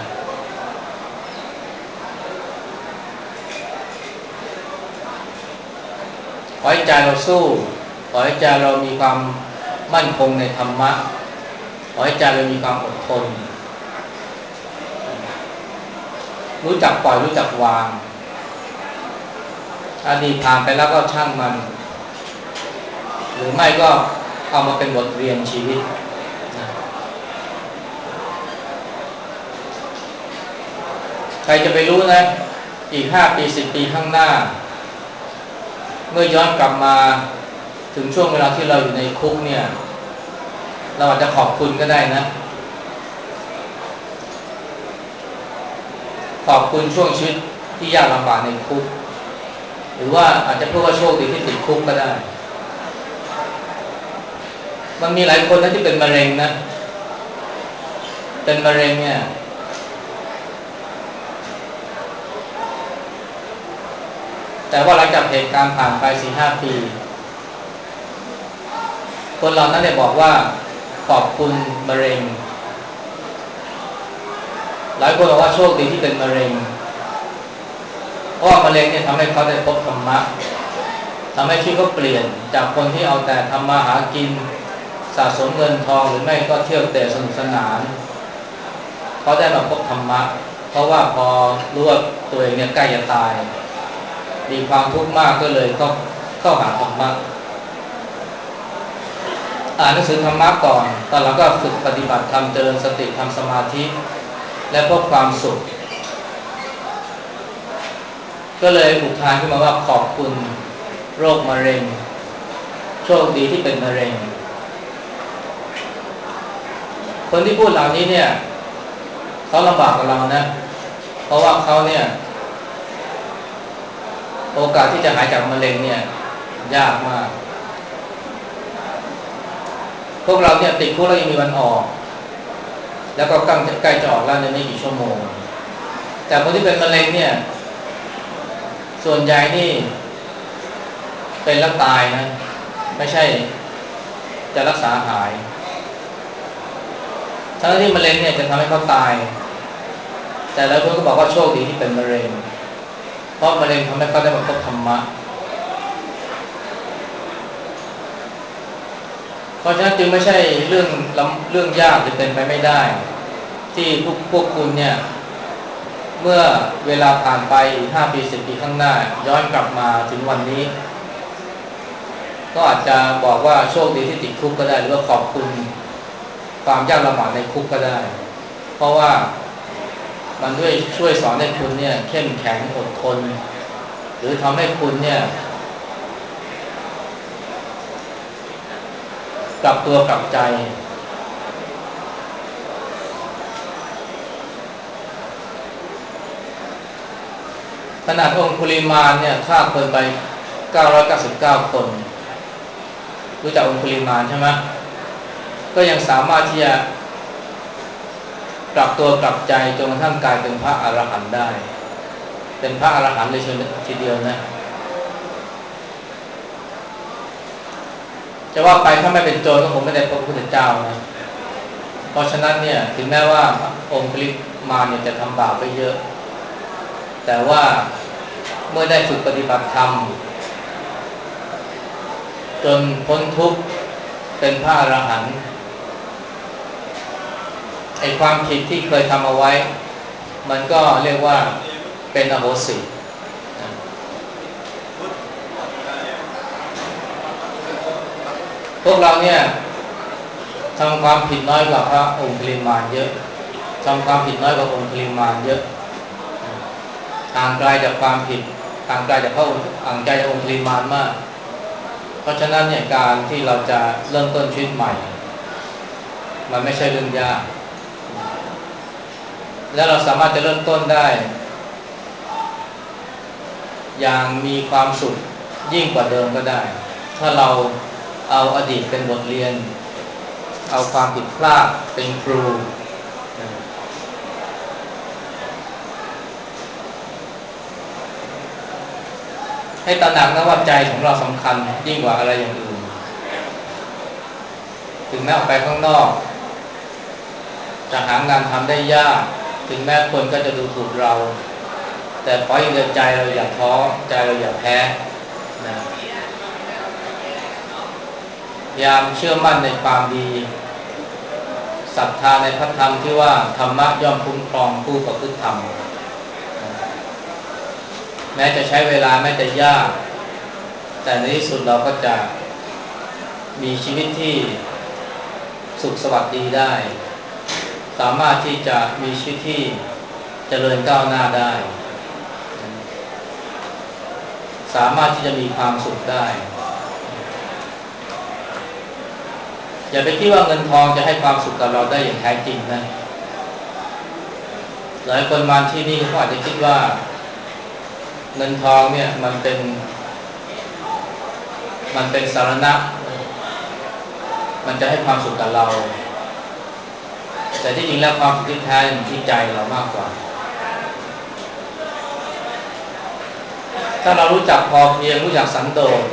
ขอให้ใจเราสู้ขอให้ใจเรามีความมั่นคงในธรรมะขอให้ใจเรามีความอดทนรู้จักปล่อยรู้จักวางอดีตผ่านไปแล้วก็ช่างมันหรือไม่ก็เอามาเป็นบทเรียนชีวิตนะใครจะไปรู้นะอีก5 ปี10 ปีข้างหน้าเมื่อย้อนกลับมาถึงช่วงเวลาที่เราอยู่ในคุกเนี่ยเราอาจจะขอบคุณก็ได้นะขอบคุณช่วงชีวิตที่ยากลำบากในคุกหรือว่าอาจจะพูดว่าโชคดีที่ติดคุกก็ได้มันมีหลายคนนะที่เป็นมะเร็งนะเป็นมะเร็งเนี่ยแต่ว่าหลังจากเหตุการณ์ผ่านไป 4-5 ปีคนเหล่านั้นเนี่ยบอกว่าขอบคุณมะเร็งหลายคนบอกว่าโชคดีที่เป็นมะเร็งเพราะว่ามะเร็งเนี่ยทำให้เขาได้พบธรรมะทำให้ชีวิตเขาเปลี่ยนจากคนที่เอาแต่ทำมาหากินสะสมเงินทองหรือไม่ก็เที่ยวเตะสนุกสนานเขาได้มาพบธรรมะเพราะว่าพอรู้ว่าตัวเองเนี่ยใกล้จะตายมีความทุกข์มากก็เลยเข้าหาธรรมะอ่านหนังสือธรรมะก่อนตอนหลังก็ฝึกปฏิบัติธรรมเจริญสติทำสมาธิและพบความสุขก็เลยอุทานขึ้นมาว่าขอบคุณโรคมะเร็งโชคดีที่เป็นมะเร็งคนที่พูดเหล่านี้เนี่ยเขาลำบากกับเรานะเพราะว่าเขาเนี่ยโอกาสที่จะหายจากมะเร็งเนี่ยยากมากพวกเราเนี่ยติดคุกแล้วยังมีวันออกแล้วก็ใกล้จะออกแล้วในไม่กี่ชั่วโมงแต่คนที่เป็นมะเร็งเนี่ยส่วนใหญ่นี่เป็นแล้วตายนะไม่ใช่จะรักษาหายทั้งที่มะเร็งเนี่ยจะทำให้เขาตายแต่หลายคนก็บอกว่าโชคดีที่เป็นมะเร็งเพราะมะเร็งทำให้เขาได้มาพบธรรมะเพราะฉะนั้นจึงไม่ใช่เรื่องยากหรือเป็นไปไม่ได้ที่พวกคุณเนี่ยเมื่อเวลาผ่านไป5 ปี10 ปีข้างหน้าย้อนกลับมาถึงวันนี้ก็อาจจะบอกว่าโชคดีที่ติดคุกก็ได้หรือว่าขอบคุณความยากลำบากในคุกก็ได้เพราะว่ามันด้วยช่วยสอนให้คุณเนี่ยเข้มแข็งอดทนหรือทำให้คุณเนี่ยกลับตัวกลับใจขนาดองคุลิมานเนี่ยฆ่าคนไป999 คนรู้จักองคุลิมานใช่ไหมก็ยังสามารถที่จะกลับตัวกลับใจจนกระทั่งกลายเป็นพระอรหันต์ได้เป็นพระอรหันต์เลยทีเดียวนะจะว่าไปถ้าไม่เป็นโจรก็คงไม่ได้พบพระพุทธเจ้านะเพราะฉะนั้นเนี่ยถึงแม้ว่าองคุลิมานเนี่ยจะทำบาปไปเยอะแต่ว่าเมื่อได้ฝึกปฏิบัติธรรมจนพ้นทุกข์เป็นพระอรหันต์ไอ้ความผิดที่เคยทำเอาไว้มันก็เรียกว่าเป็นอโหสิพวกเราเนี่ยทำความผิดน้อยกว่าพระองคุลิมานเยอะทำความผิดน้อยกว่าองคุลิมานเยอะห่างไกลจากความผิดห่างไกลจากพระองค์ห่างไกลจากองคุลิมานมากเพราะฉะนั้นเนี่ยการที่เราจะเริ่มต้นชีวิตใหม่มันไม่ใช่เรื่องยากและเราสามารถจะเริ่มต้นได้อย่างมีความสุขยิ่งกว่าเดิมก็ได้ถ้าเราเอาอดีตเป็นบทเรียนเอาความผิดพลาดเป็นครูให้ตระหนักนะว่าใจของเราสำคัญยิ่งกว่าอะไรอย่างอื่นถึงแม้ออกไปข้างนอกจะหางานทำได้ยากถึงแม้คนก็จะดูถูกเราแต่ขออย่างเดียวใจเราอย่าท้อใจเราอย่าแพ้นะพยายามเชื่อมั่นในความดีศรัทธาในพระธรรมที่ว่าธรรมะย่อมคุ้มครองผู้ประพฤติธรรมแม้จะใช้เวลาแม้จะยากแต่ในที่สุดเราก็จะมีชีวิตที่สุขสวัสดีได้สามารถที่จะมีชีวิตที่เจริญก้าวหน้าได้สามารถที่จะมีความสุขได้อย่าไปคิดว่าเงินทองจะให้ความสุขกับเราได้อย่างแท้จริงนะหลายคนมาที่นี่เขาอาจจะคิดว่าเงินทองเนี่ยมันเป็นสารณะมันจะให้ความสุขกับเราแต่ที่จริงแล้วความสุขที่แท้อยู่ที่ใจเรามากกว่าถ้าเรารู้จักพอเพียงรู้จักสันโดษ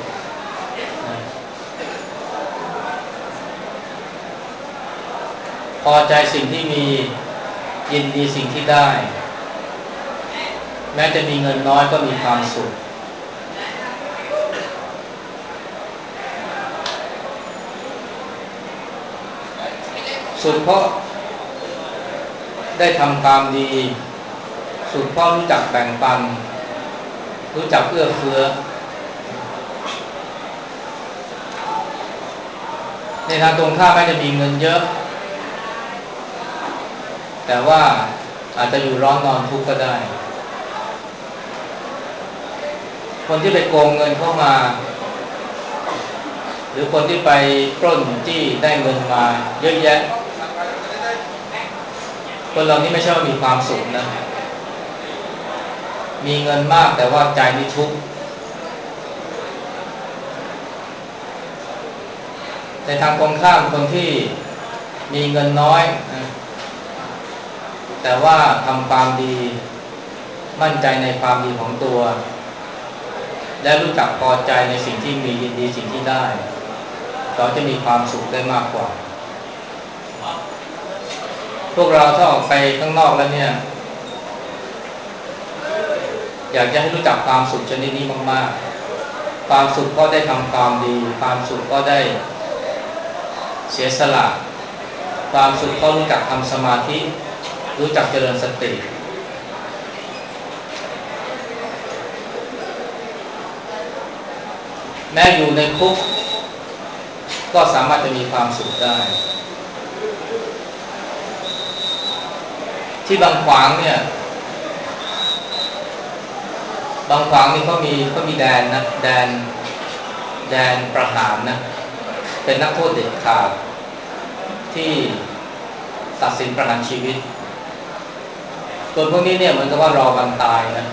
พอใจสิ่งที่มียินดีสิ่งที่ได้แม้จะมีเงินน้อยก็มีความสุขสุขเพราะได้ทำความดีสุขเพราะรู้จักแบ่งปันรู้จักเอื้อเฟื้อในทางตรงข้ามแม้จะมีเงินเยอะแต่ว่าอาจจะอยู่ร้อนนอนทุกข์ก็ได้คนที่ไปโกงเงินเข้ามาหรือคนที่ไปปล้นจี้ได้เงินมาเยอะแยะคนเหล่านี้ไม่ใช่ว่ามีความสุขนะมีเงินมากแต่ว่าใจนี่ทุกข์ในทางตรงข้ามคนที่มีเงินน้อยนะแต่ว่าทำความดีมั่นใจในความดีของตัวและรู้จักพอใจในสิ่งที่มียินดีสิ่งที่ได้เขาจะมีความสุขได้มากกว่าพวกเราถ้าออกไปข้างนอกแล้วเนี่ยอยากจะให้รู้จักความสุขชนิดนี้มากๆความสุขก็ได้ทำความดีความสุขก็ได้เสียสละความสุขก็รู้จักทำสมาธิรู้จักเจริญสติแม้อยู่ในคุกก็สามารถจะมีความสุขได้ที่บางขวางเนี่ยบางขวางนี่เขามีแดนนะแดนประหารนะเป็นนักโทษเด็ดขาดที่ตัดสินประหารชีวิตคนพวกนี้เนี่ยเหมือนกับว่ารอวันตายนะ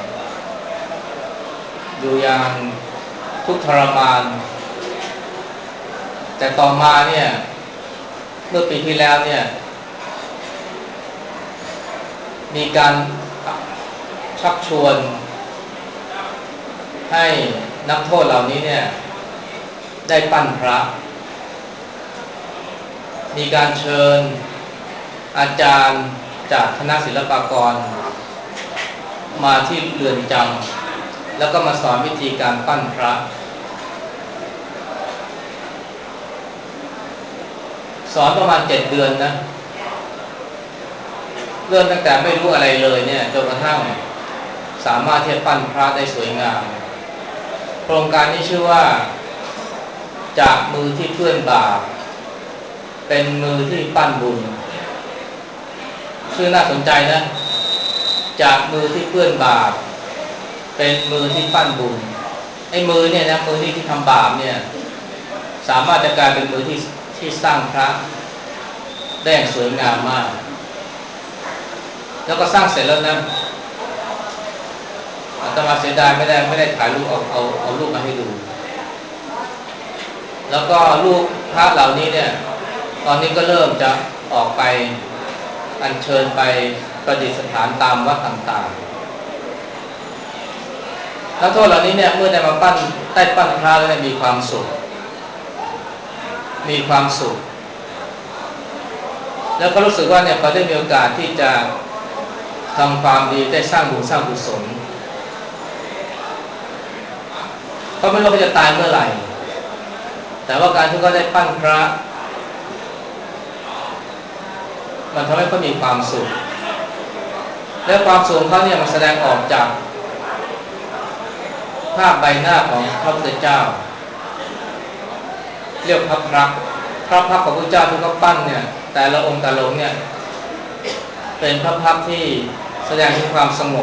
อยู่อย่างทุกข์ทรมานแต่ต่อมาเนี่ยเมื่อปีที่แล้วเนี่ยมีการชักชวนให้นักโทษเหล่านี้เนี่ยได้ปั้นพระมีการเชิญอาจารย์จากคณะศิลปากรมาที่เรือนจำแล้วก็มาสอนวิธีการปั้นพระสอนประมาณ7 เดือนนะเริ่มตั้งแต่ไม่รู้อะไรเลยเนี่ยจนกระทั่งสามารถที่จะปั้นพระได้สวยงามโครงการนี้ชื่อว่าจากมือที่เปื้อนบาปเป็นมือที่ปั้นบุญชื่อน่าสนใจนะจากมือที่เปื้อนบาปเป็นมือที่ปั้นบุญไอ้มือเนี่ยนะมือที่ทำบาปเนี่ยสามารถจะกลายเป็นมือที่สร้างพระได้อย่างสวยงามมากแล้วก็สร้างเสร็จแล้วนะอาตมาเสียดายไม่ได้ถ่ายรูปเอารูปมาให้ดูแล้วก็รูปพระเหล่านี้เนี่ยตอนนี้ก็เริ่มจะออกไปอัญเชิญไปประดิษฐานตามวัดต่างๆนักโทษเหล่านี้เนี่ยเมื่อได้มาปั้นพระแล้วมีความสุขแล้วก็รู้สึกว่าเนี่ยเขาได้มีโอกาสที่จะทำความดีได้สร้างบุญสร้างกุศลเขาไม่รู้เขาจะตายเมื่อไหร่แต่ว่าการที่เขาได้ปั้นพระมันทำให้เขามีความสุขและความสุขเขาเนี่ยมันแสดงออกจากภาพใบหน้าของพระพุทธเจ้าเรียกพระพักตร์ของพระพุทธเจ้าที่เขาปั้นเนี่ยแต่ละองค์เนี่ยเป็นพระพักตร์ที่แสดงถึงความสงบ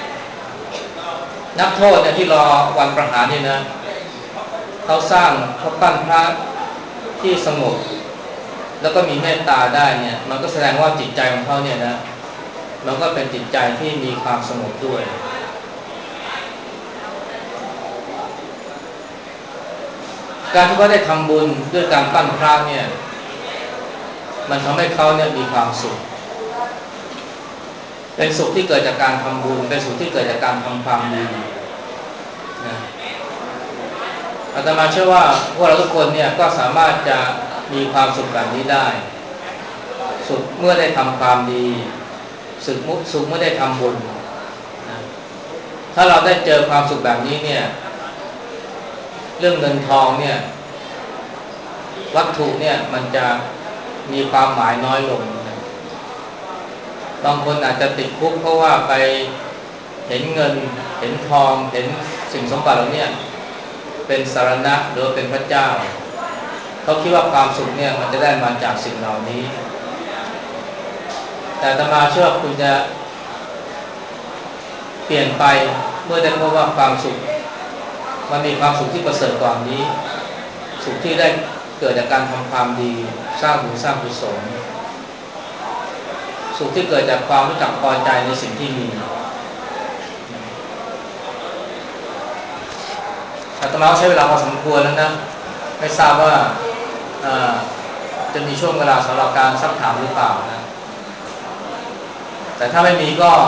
นักโทษเนี่ยที่รอวันประหารนี่นะเขาปั้นพระที่สงบแล้วก็มีเมตตาได้เนี่ยมันก็แสดงว่าจิตใจของเขาเนี่ยนะมันก็เป็นจิตใจที่มีความสงบด้วยการที่เขาได้ทำบุญด้วยการปั้นพระเนี่ยมันทำให้เขาเนี่ยมีความสุขเป็นสุขที่เกิดจากการทำบุญเป็นสุขที่เกิดจากการทำความดีนะอาตมาเชื่อว่าพวกเราทุกคนเนี่ยก็สามารถจะมีความสุขแบบนี้ได้สุขเมื่อได้ทำความดีสุขเมื่อได้ทำบุญนะถ้าเราได้เจอความสุขแบบนี้เนี่ยเรื่องเงินทองเนี่ยวัตถุเนี่ยมันจะมีความหมายน้อยลงนะบางคนอาจจะติดคุกเพราะว่าไปเห็นเงินเห็นทองเห็นสิ่งสมบัติเหล่านี้เป็นสรณะหรือเป็นพระเจ้าเขาคิดว่าความสุขเนี่ยมันจะได้มาจากสิ่งเหล่านี้แต่อาตมาเชื่อว่าคุณจะเปลี่ยนไปเมื่อได้พบว่าความสุขมันมีความสุขที่ประเสริฐกว่านี้สุขที่ได้เกิดจากการทำความดีสร้างบุญสร้างกุศลสุขที่เกิดจากความรู้จักพอใจในสิ่งที่มีอาตมาใช้เวลาพอสมควรแล้วนะไม่ทราบว่าจะมีช่วงเวลาสำหรับการซักถามหรือเปล่านะแต่ถ้าไม่มี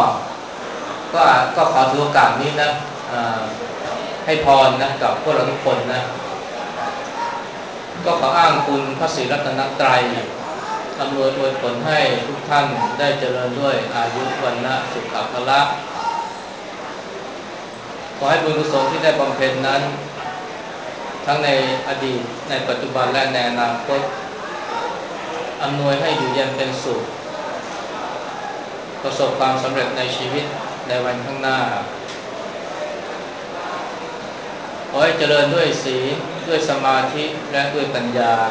ก็ขอถือโอกาสนี้นะให้พรนะกับพวกเราทุกคนนะก็ขออ้างคุณพระศรีรัตนตรัยอำนวยอวยผลให้ทุกท่านได้เจริญด้วยอายุวันนะสุขภละขอให้บุญกุศลที่ได้บำเพ็ญนั้นทั้งในอดีตในปัจจุบันและในอนาคตอำนวยให้อยู่เย็นเป็นสุขประสบความสำเร็จในชีวิตในวันข้างหน้าขอให้เจริญด้วยศีลด้วยสมาธิและด้วยปัญญา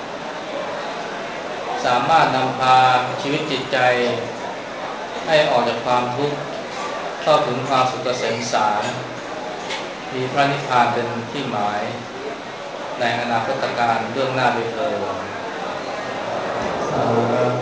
สามารถนำพาชีวิตจิตใจให้ออกจากความทุกข์เข้าถึงความสุขเกษมสารมีพระนิพพานเป็นที่หมายในอนาคตการเบื้องหน้าด้วยเถิด